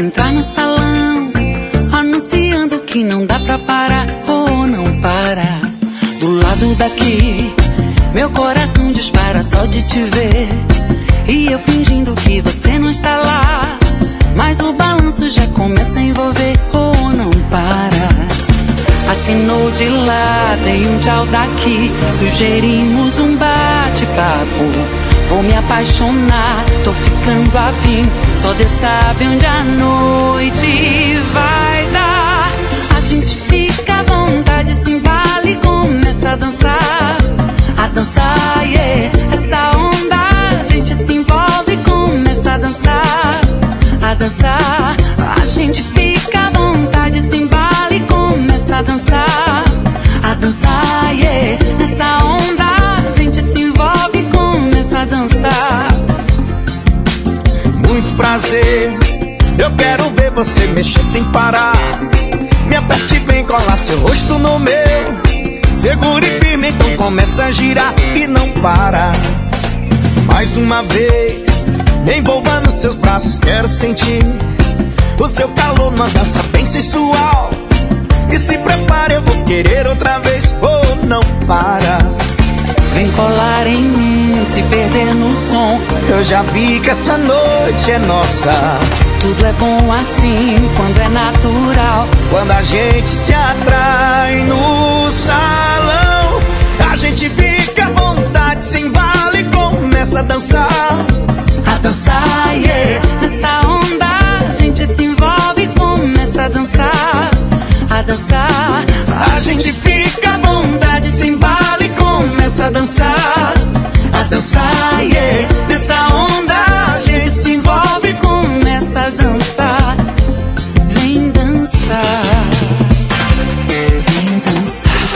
entrar no salão, anunciando que não dá pra parar ou não para. Do lado daqui, meu coração dispara só de te ver, e eu fingindo que você não está lá, mas o balanço já começa a envolver ou não para. Assinou de lá, dei um tchau daqui, sugerimos um bate-papo. Vou me apaixonar, tô ficando afim, só Deus sabe onde a noite vai dar. A gente fica à vontade, se embala e começa a dançar, yeah. Essa onda, a gente se envolve e começa a dançar, A gente fica à vontade, se embala e começa a dançar, yeah. Nessa onda, a gente se envolve e começa a dançar. Muito prazer, eu quero ver você mexer sem parar. Me aperte bem, colar seu rosto no meu, segure firme, então começa a girar e não para. Mais uma vez, me envolva nos seus braços, quero sentir o seu calor numa dança bem sensual. E se prepare, eu vou querer outra vez, oh, não para. Vem colar em mim, se perder no som, eu já vi que essa noite é nossa. Tudo é bom assim, quando é natural, quando a gente se atrai no salão. A gente fica à vontade, se embala e começa a dançar, yeah. Nessa onda, a gente se envolve e começa a dançar, A gente fica à vontade, se embala e começa a dançar, yeah. Nessa onda, a gente se envolve e começa a dançar. Vem dançar, vem dançar,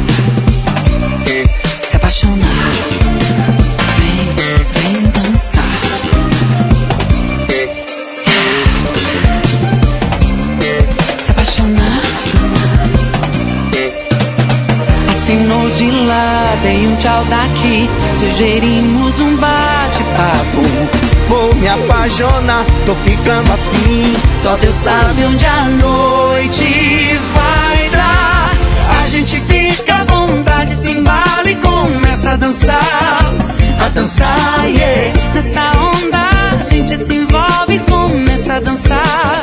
se apaixonar. Vem dançar, se apaixonar. Assinou de lá, dei um tchau daqui, sugerimos um bate-papo. Vou me apaixonar, tô ficando afim, só Deus sabe onde a noite vai dar. A gente fica à vontade, se embala e começa a dançar, yeah. Nessa onda, a gente se envolve e começa a dançar,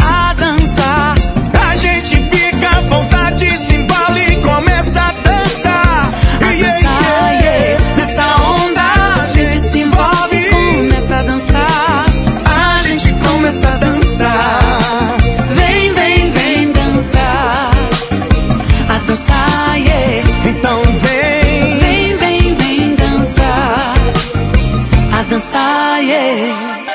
A gente fica à vontade, se embala e começa a dançar, yeah. Nessa onda, a gente se envolve e começa a dançar, A gente começa a dançar. Vem dançar, yeah. Então vem dançar, yeah.